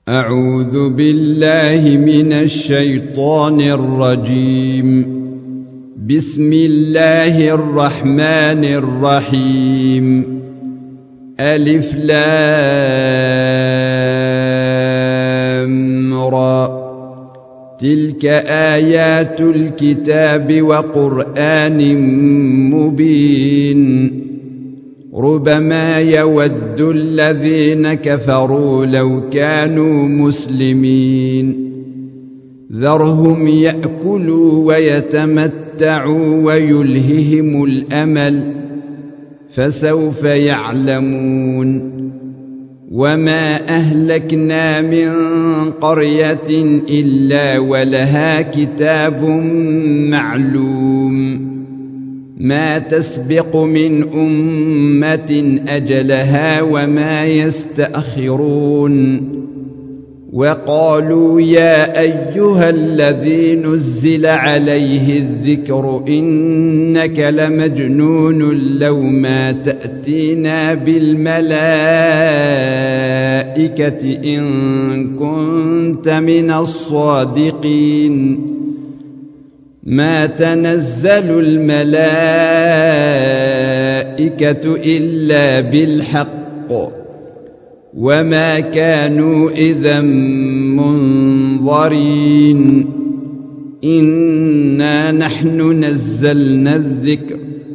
أعوذ بالله من الشيطان الرجيم. بسم الله الرحمن الرحيم. ألف لام را. تلك آيات الكتاب وقرآن مبين. ربما يود الذين كفروا لو كانوا مسلمين. ذرهم يأكلوا ويتمتعوا ويلههم الأمل فسوف يعلمون. وما أهلكنا من قرية إلا ولها كتاب معلوم. ما تسبق من أمة أجلها وما يستأخرون. وقالوا يا أيها الذي نزل عليه الذكر إنك لمجنون لو ما تأتينا بالملائكة إن كنت من الصادقين. ما تنزل الملائكة إلا بالحق وما كانوا إذا منظرين. إنا نحن نزلنا الذكر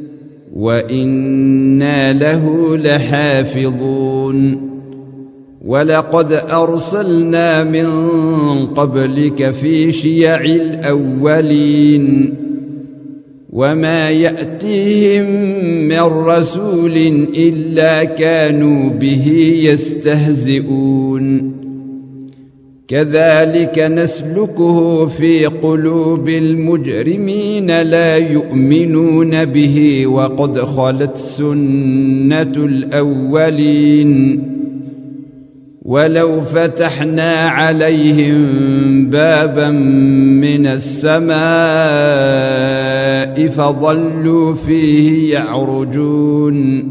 وإنا له لحافظون. ولقد أرسلنا من قبلك في شيع الأولين. وما يأتيهم من رسول إلا كانوا به يستهزئون. كذلك نسلكه في قلوب المجرمين لا يؤمنون به وقد خلت سنة الأولين. ولو فتحنا عليهم بابا من السماء فظلوا فيه يعرجون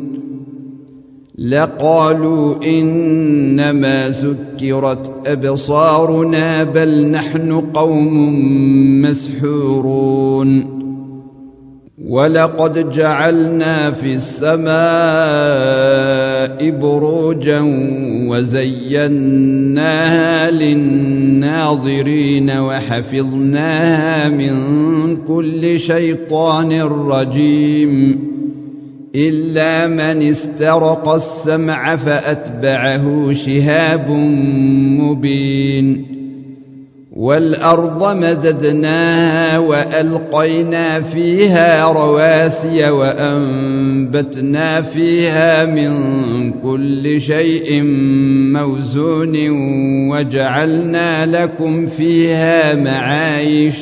لقالوا إنما سكرت أبصارنا بل نحن قوم مسحورون. ولقد جعلنا في السماء بروجا وزيناها للناظرين وحفظناها من كل شيطان رجيم إلا من استرق السمع فأتبعه شهاب مبين. والأرض مددناها وألقينا فيها رواسي وأنبتنا فيها من كل شيء موزون وجعلنا لكم فيها معايش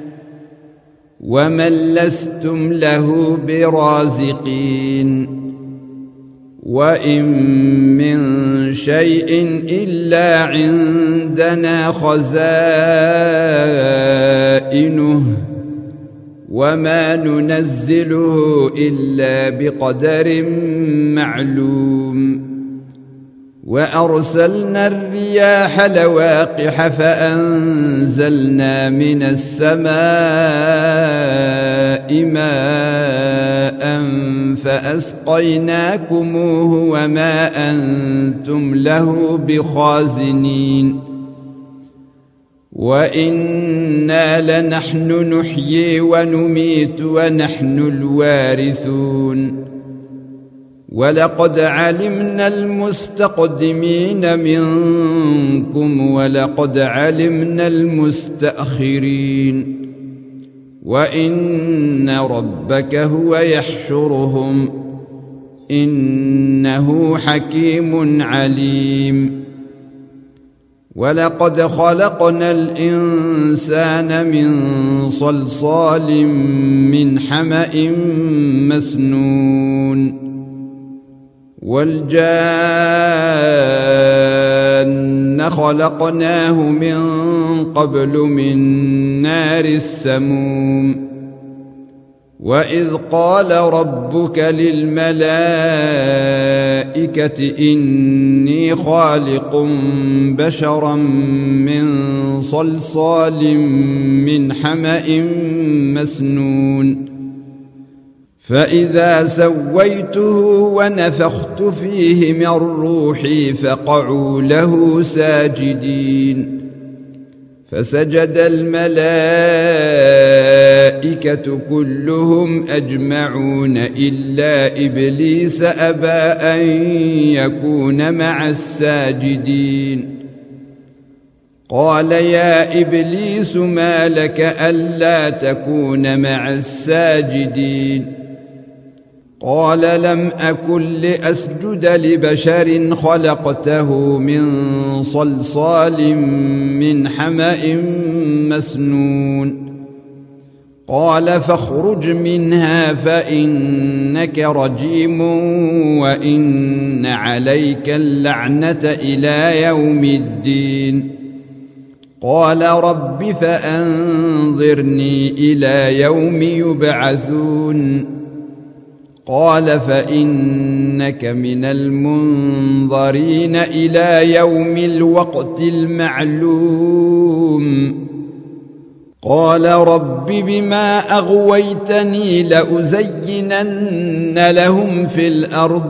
ومن لستم له برازقين. وإن من شيء إلا عندنا خزائنه وما ننزله إلا بقدر معلوم. وأرسلنا الرياح لواقح فأنزلنا من السماء ماء فأسقيناكموه وما أنتم له بخازنين. وإنا لنحن نحيي ونميت ونحن الوارثون. ولقد علمنا المستقدمين منكم ولقد علمنا المستأخرين. وإن ربك هو يحشرهم إنه حكيم عليم. ولقد خلقنا الإنسان من صلصال من حمأ مسنون. والجان خلقناه من قبل من نار السموم. وإذ قال ربك للملائكة إني خالق بشرا من صلصال من حمأ مسنون فإذا سويته ونفخت فيه من روحي فقعوا له ساجدين فسجد الملائكة كلهم أجمعون إلا إبليس أبى أن يكون مع الساجدين قال يا إبليس ما لك ألا تكون مع الساجدين قال لم أكن لأسجد لبشر خلقته من صلصال من حمأ مسنون قال فاخرج منها فإنك رجيم وإن عليك اللعنة إلى يوم الدين قال رب فأنظرني إلى يوم يبعثون قال فإنك من المنظرين إلى يوم الوقت المعلوم قال رب بما أغويتني لأزينن لهم في الأرض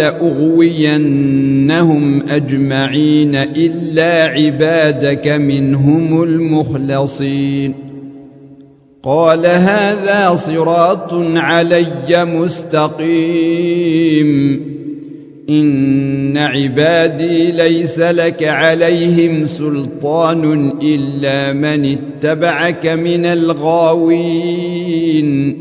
ولأغوينهم أجمعين إلا عبادك منهم المخلصين قال هذا صراط علي مستقيم إن عبادي ليس لك عليهم سلطان إلا من اتبعك من الغاوين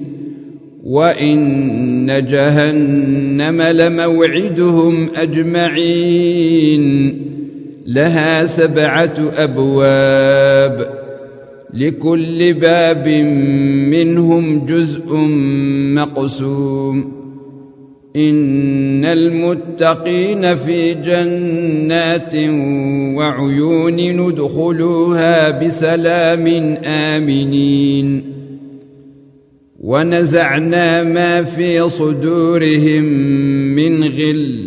وإن جهنم لموعدهم أجمعين لها 7 أبواب لكل باب منهم جزء مقسوم إن المتقين في جنات وعيون ندخلوها بسلام آمنين ونزعنا ما في صدورهم من غل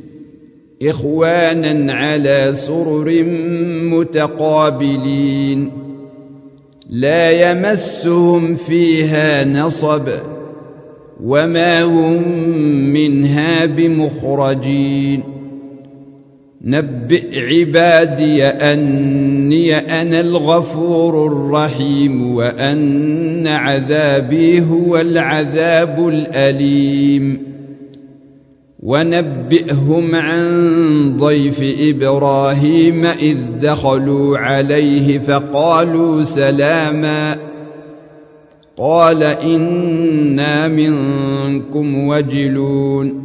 إخوانا على سرر متقابلين لا يمسهم فيها نصب وما هم منها بمخرجين نبئ عبادي أني أنا الغفور الرحيم وأن عذابي هو العذاب الأليم ونبئهم عن ضيف إبراهيم إذ دخلوا عليه فقالوا سلاما قال إنا منكم وجلون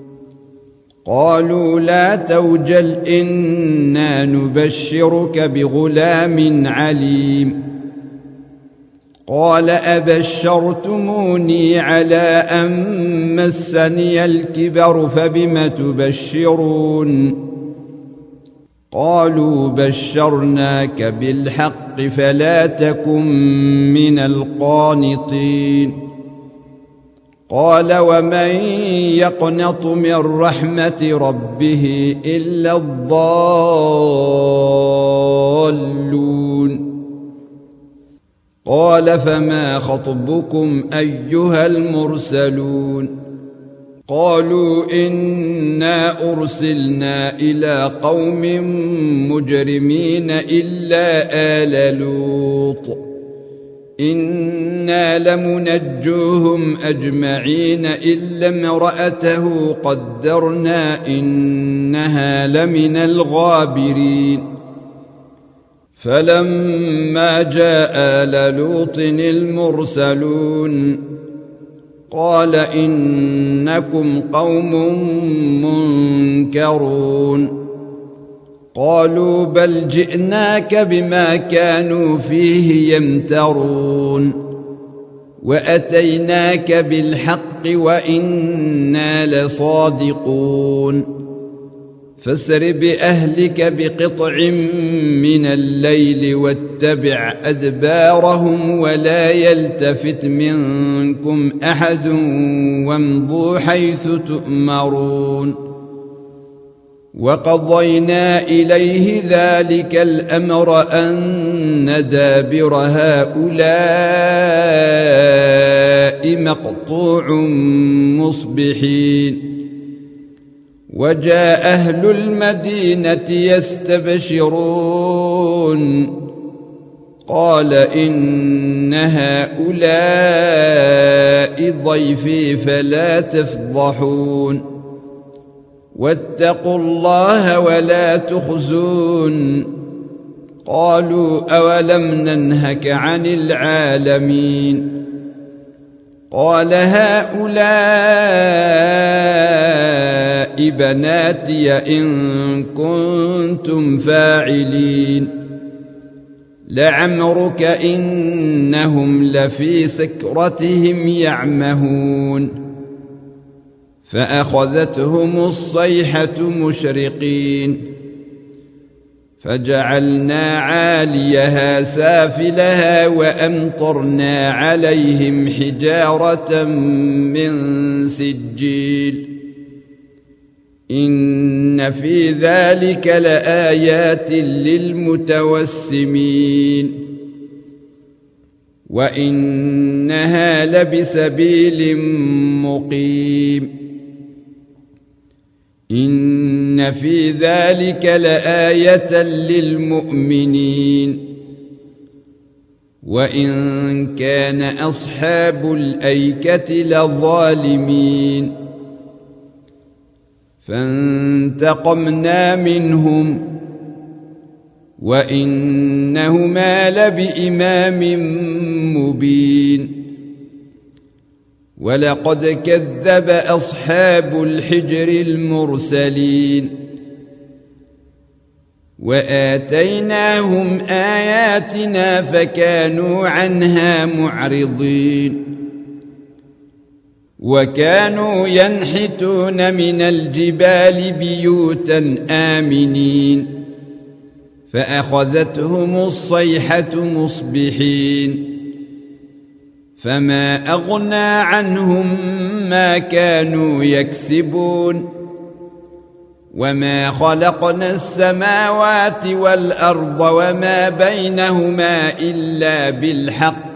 قالوا لا توجل إنا نبشرك بغلام عليم قال أبشرتموني على أن مسني الكبر فبم تبشرون قالوا بشرناك بالحق فلا تكن من القانطين قال ومن يقنط من رحمة ربه إلا الضالون قال فما خطبكم أيها المرسلون قالوا إنا أرسلنا إلى قوم مجرمين إلا آل لوط إنا لمنجوهم أجمعين إلا امرأته قدرنا إنها لمن الغابرين فلما جاء آل لوط المرسلون قال إنكم قوم منكرون قالوا بل جئناك بما كانوا فيه يمترون وأتيناك بالحق وإنا لصادقون فاسر بأهلك بقطع من الليل واتبع أدبارهم ولا يلتفت منكم أحد وامضوا حيث تؤمرون وقضينا إليه ذلك الأمر أن دابر هؤلاء مقطوع مصبحين وجاء أهل المدينة يستبشرون قال إن هؤلاء ضيفي فلا تفضحون واتقوا الله ولا تخزون قالوا أولم ننهك عن العالمين قال هؤلاء بناتي إن كنتم فاعلين لعمرك إنهم لفي سكرتهم يعمهون فأخذتهم الصيحة مشرقين فجعلنا عاليها سافلها وأمطرنا عليهم حجارة من سجيل إن في ذلك لآيات للمتوسمين وإنها لبسبيل مقيم إن في ذلك لآية للمؤمنين وإن كان أصحاب الأيكة لظالمين فانتقمنا منهم وإنهما لبإمام مبين ولقد كذب أصحاب الحجر المرسلين وآتيناهم آياتنا فكانوا عنها معرضين وكانوا ينحتون من الجبال بيوتا آمنين فأخذتهم الصيحة مصبحين فما أغنى عنهم ما كانوا يكسبون وما خلقنا السماوات والأرض وما بينهما إلا بالحق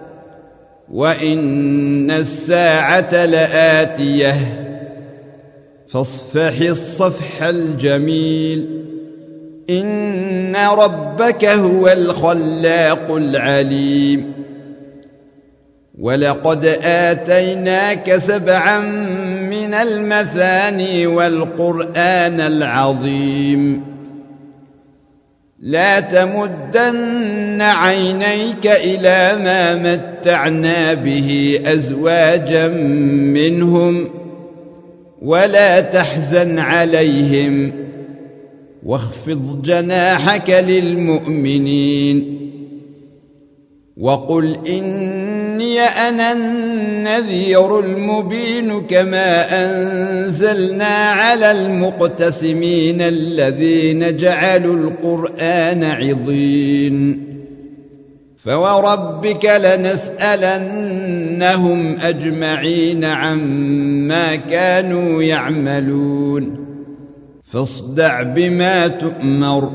وإن الساعة لآتية فاصفح الصفح الجميل إن ربك هو الخلاق العليم ولقد آتيناك 7 من المثاني والقرآن العظيم لا تمدن عينيك إلى ما متعنا به أزواجا منهم ولا تحزن عليهم واخفض جناحك للمؤمنين وقل إني أنا النذير المبين كما أنزلنا على المقتسمين الذين جعلوا القرآن عضين فوربك لنسألنهم أجمعين عما كانوا يعملون فاصدع بما تؤمر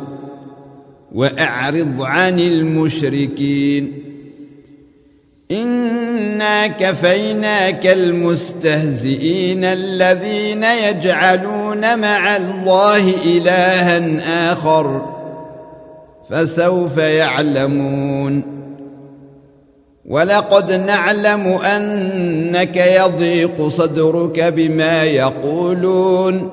وأعرض عن المشركين إنا كفيناك المستهزئين الذين يجعلون مع الله إلها آخر فسوف يعلمون ولقد نعلم أنك يضيق صدرك بما يقولون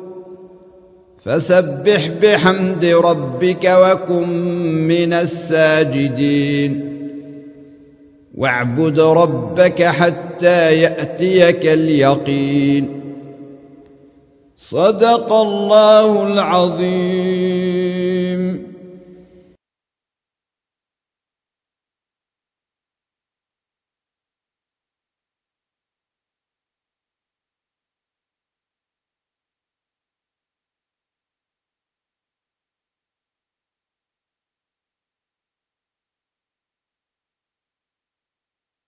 فسبح بحمد ربك وكن من الساجدين واعبد ربك حتى يأتيك اليقين صدق الله العظيم.